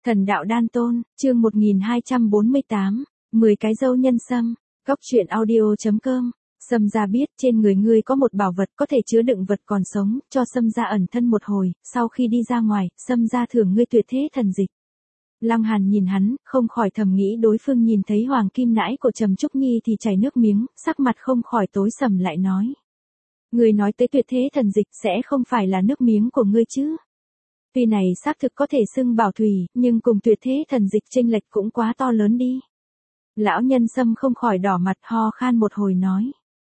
Thần đạo đan tôn, chương 1248, 10 cái dâu nhân sâm, góc truyện audio.com. Sâm gia biết trên người ngươi có một bảo vật có thể chứa đựng vật còn sống, cho Sâm gia ẩn thân một hồi, sau khi đi ra ngoài, Sâm gia thưởng ngươi tuyệt thế thần dịch. Lăng Hàn nhìn hắn, không khỏi thầm nghĩ đối phương nhìn thấy hoàng kim nãi của Trầm Trúc Nhi thì chảy nước miếng, sắc mặt không khỏi tối sầm lại nói. Ngươi nói tới tuyệt thế thần dịch sẽ không phải là nước miếng của ngươi chứ? Tuy này xác thực có thể xưng bảo thủy, nhưng cùng tuyệt thế thần dịch chênh lệch cũng quá to lớn đi. Lão nhân Sâm không khỏi đỏ mặt ho khan một hồi nói.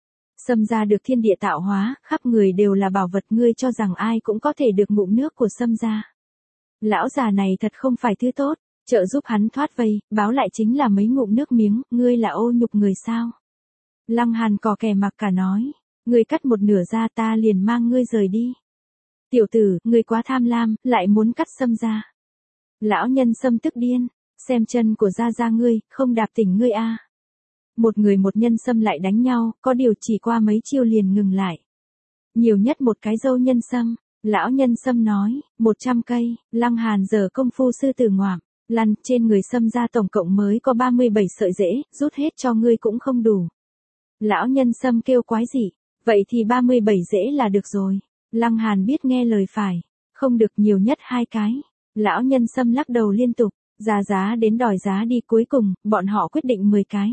Sâm gia được thiên địa tạo hóa, khắp người đều là bảo vật, ngươi cho rằng ai cũng có thể được ngụm nước của Sâm gia. Lão già này thật không phải thứ tốt, trợ giúp hắn thoát vây, báo lại chính là mấy ngụm nước miếng, ngươi là ô nhục người sao? Lăng Hàn cò kè mặc cả nói, ngươi cắt một nửa ra ta liền mang ngươi rời đi. Tiểu tử, ngươi quá tham lam, lại muốn cắt Sâm gia. Lão nhân Sâm tức điên, xem chân của gia ngươi, không đạp tỉnh ngươi a. Một người một nhân sâm lại đánh nhau, có điều chỉ qua mấy chiêu liền ngừng lại. Nhiều nhất một cái dâu nhân sâm, lão nhân sâm nói, 100 cây, Lăng Hàn giờ công phu sư tử ngoạm, lăn trên người Sâm gia tổng cộng mới có 37 sợi rễ, rút hết cho ngươi cũng không đủ. Lão nhân sâm kêu quái dị, vậy thì 37 rễ là được rồi. Lăng Hàn biết nghe lời phải, không được nhiều nhất 2 cái. Lão nhân Sâm lắc đầu liên tục, giá đến đòi giá đi, cuối cùng, bọn họ quyết định 10 cái.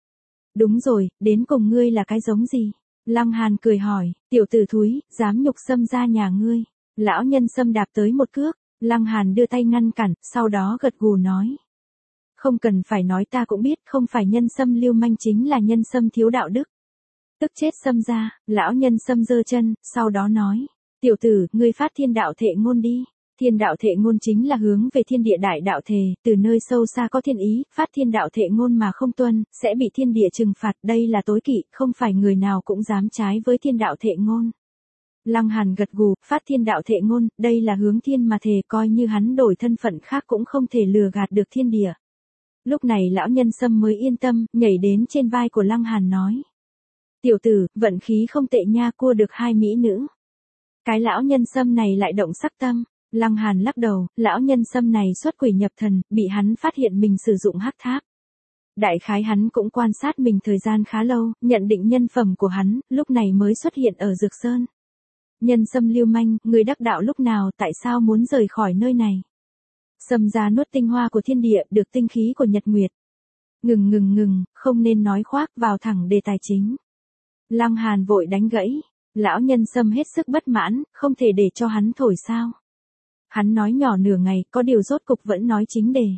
Đúng rồi, đến cùng ngươi là cái giống gì? Lăng Hàn cười hỏi, tiểu tử thúi, dám nhục Sâm gia nhà ngươi. Lão nhân Sâm đạp tới một cước, Lăng Hàn đưa tay ngăn cản, sau đó gật gù nói. Không cần phải nói ta cũng biết, không phải nhân Sâm lưu manh chính là nhân Sâm thiếu đạo đức. Tức chết Sâm gia, lão nhân Sâm giơ chân, sau đó nói. Tiểu tử, ngươi phát thiên đạo thệ ngôn đi. Thiên đạo thệ ngôn chính là hướng về thiên địa đại đạo thề, từ nơi sâu xa có thiên ý, phát thiên đạo thệ ngôn mà không tuân, sẽ bị thiên địa trừng phạt, đây là tối kỵ, không phải người nào cũng dám trái với thiên đạo thệ ngôn. Lăng Hàn gật gù, phát thiên đạo thệ ngôn, đây là hướng thiên mà thề, coi như hắn đổi thân phận khác cũng không thể lừa gạt được thiên địa. Lúc này lão nhân Sâm mới yên tâm, nhảy đến trên vai của Lăng Hàn nói. Tiểu tử, vận khí không tệ nha, cua được 2 mỹ nữ. Cái lão nhân Sâm này lại động sắc tâm. Lăng Hàn lắc đầu, lão nhân Sâm này xuất quỷ nhập thần, bị hắn phát hiện mình sử dụng hắc tháp. Đại khái hắn cũng quan sát mình thời gian khá lâu, nhận định nhân phẩm của hắn, lúc này mới xuất hiện ở Dược Sơn. Nhân Sâm lưu manh, người đắc đạo lúc nào, tại sao muốn rời khỏi nơi này? Sâm gia nuốt tinh hoa của thiên địa, được tinh khí của nhật nguyệt. Ngừng, không nên nói khoác, vào thẳng đề tài chính. Lăng Hàn vội đánh gãy, lão nhân Sâm hết sức bất mãn, không thể để cho hắn thổi sao? Hắn nói nhỏ nửa ngày, có điều rốt cục vẫn nói chính đề.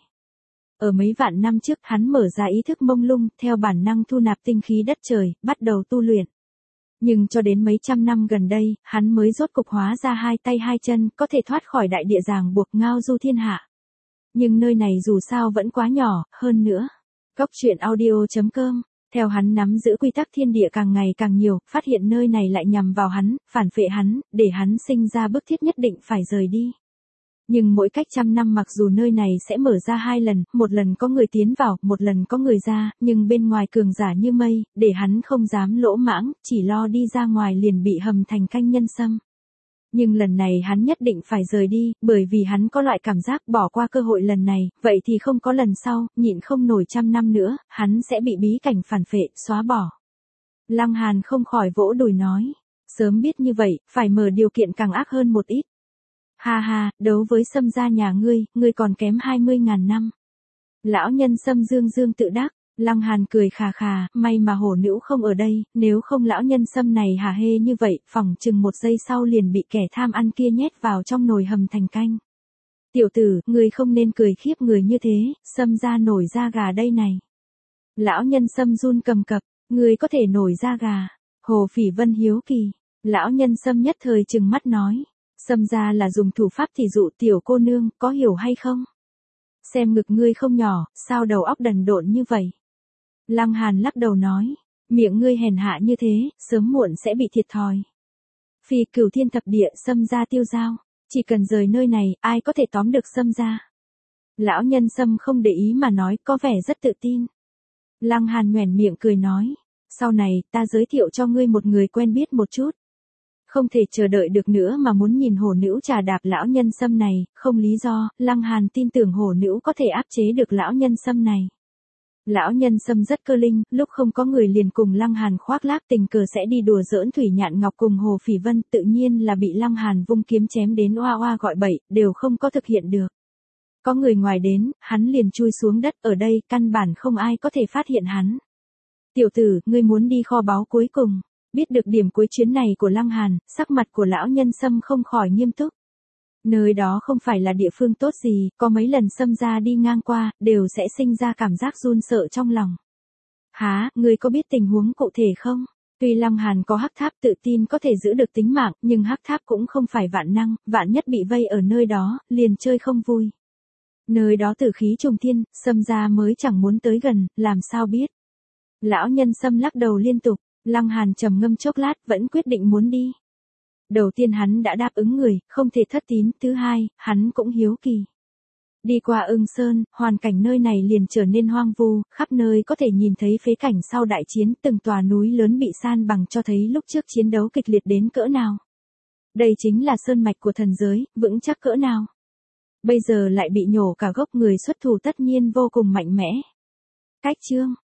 Ở mấy vạn năm trước, hắn mở ra ý thức mông lung, theo bản năng thu nạp tinh khí đất trời, bắt đầu tu luyện. Nhưng cho đến mấy trăm năm gần đây, hắn mới rốt cục hóa ra 2 tay 2 chân, có thể thoát khỏi đại địa ràng buộc ngao du thiên hạ. Nhưng nơi này dù sao vẫn quá nhỏ, hơn nữa. Góc truyện audio.com. Theo hắn nắm giữ quy tắc thiên địa càng ngày càng nhiều, phát hiện nơi này lại nhằm vào hắn, phản phệ hắn, để hắn sinh ra bức thiết nhất định phải rời đi. Nhưng mỗi cách 100 năm mặc dù nơi này sẽ mở ra 2 lần, một lần có người tiến vào, một lần có người ra, nhưng bên ngoài cường giả như mây, để hắn không dám lỗ mãng, chỉ lo đi ra ngoài liền bị hầm thành canh nhân sâm. Nhưng lần này hắn nhất định phải rời đi, bởi vì hắn có loại cảm giác bỏ qua cơ hội lần này, vậy thì không có lần sau, nhịn không nổi 100 năm nữa, hắn sẽ bị bí cảnh phản phệ, xóa bỏ. Lăng Hàn không khỏi vỗ đùi nói, sớm biết như vậy, phải mở điều kiện càng ác hơn một ít. Ha, đấu với Sâm gia nhà ngươi còn kém 20.000 năm. Lão nhân Sâm dương tự đắc, Lăng Hàn cười khà, may mà hổ nữ không ở đây, nếu không lão nhân Sâm này hả hê như vậy, phỏng chừng 1 giây sau liền bị kẻ tham ăn kia nhét vào trong nồi hầm thành canh. Tiểu tử, ngươi không nên cười khiếp người như thế, Sâm gia nổi da gà đây này. Lão nhân Sâm run cầm cập, ngươi có thể nổi da gà. Hồ Phỉ Vân hiếu kỳ, lão nhân Sâm nhất thời trừng mắt nói. Sâm gia là dùng thủ pháp thì dụ tiểu cô nương, có hiểu hay không? Xem ngực ngươi không nhỏ, sao đầu óc đần độn như vậy? Lăng Hàn lắc đầu nói, miệng ngươi hèn hạ như thế, sớm muộn sẽ bị thiệt thòi. Phi cửu thiên thập địa, Sâm gia tiêu dao, chỉ cần rời nơi này, ai có thể tóm được Sâm gia? Lão nhân Sâm không để ý mà nói, có vẻ rất tự tin. Lăng Hàn nhoẻn miệng cười nói, sau này ta giới thiệu cho ngươi một người quen biết một chút. Không thể chờ đợi được nữa mà muốn nhìn hổ nữ trà đạp lão nhân sâm này, không lý do, Lăng Hàn tin tưởng hổ nữ có thể áp chế được lão nhân sâm này. Lão nhân sâm rất cơ linh, lúc không có người liền cùng Lăng Hàn khoác lác tình cờ sẽ đi đùa giỡn Thủy Nhạn Ngọc cùng Hồ Phỉ Vân, tự nhiên là bị Lăng Hàn vung kiếm chém đến oa oa gọi bậy, đều không có thực hiện được. Có người ngoài đến, hắn liền chui xuống đất, ở đây căn bản không ai có thể phát hiện hắn. Tiểu tử, ngươi muốn đi kho báu cuối cùng. Biết được điểm cuối chuyến này của Lăng Hàn, sắc mặt của lão nhân sâm không khỏi nghiêm túc. Nơi đó không phải là địa phương tốt gì, có mấy lần Sâm gia đi ngang qua, đều sẽ sinh ra cảm giác run sợ trong lòng. Hả, ngươi có biết tình huống cụ thể không? Tuy Lăng Hàn có hắc tháp tự tin có thể giữ được tính mạng, nhưng hắc tháp cũng không phải vạn năng, vạn nhất bị vây ở nơi đó, liền chơi không vui. Nơi đó tử khí trùng thiên, Sâm gia mới chẳng muốn tới gần, làm sao biết. Lão nhân Sâm lắc đầu liên tục, Lăng Hàn trầm ngâm chốc lát, vẫn quyết định muốn đi. Đầu tiên hắn đã đáp ứng người, không thể thất tín, thứ hai, hắn cũng hiếu kỳ. Đi qua Ưng Sơn, hoàn cảnh nơi này liền trở nên hoang vu, khắp nơi có thể nhìn thấy phế cảnh sau đại chiến, từng tòa núi lớn bị san bằng cho thấy lúc trước chiến đấu kịch liệt đến cỡ nào. Đây chính là sơn mạch của thần giới, vững chắc cỡ nào. Bây giờ lại bị nhổ cả gốc, người xuất thủ tất nhiên vô cùng mạnh mẽ. Cách chương